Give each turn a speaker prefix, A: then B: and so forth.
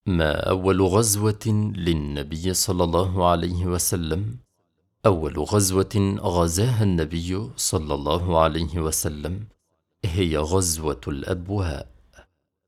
A: ما أول غزوة للنبي صلى الله عليه وسلم؟ أول غزوة غزاها النبي صلى الله عليه وسلم هي غزوة الأبواء.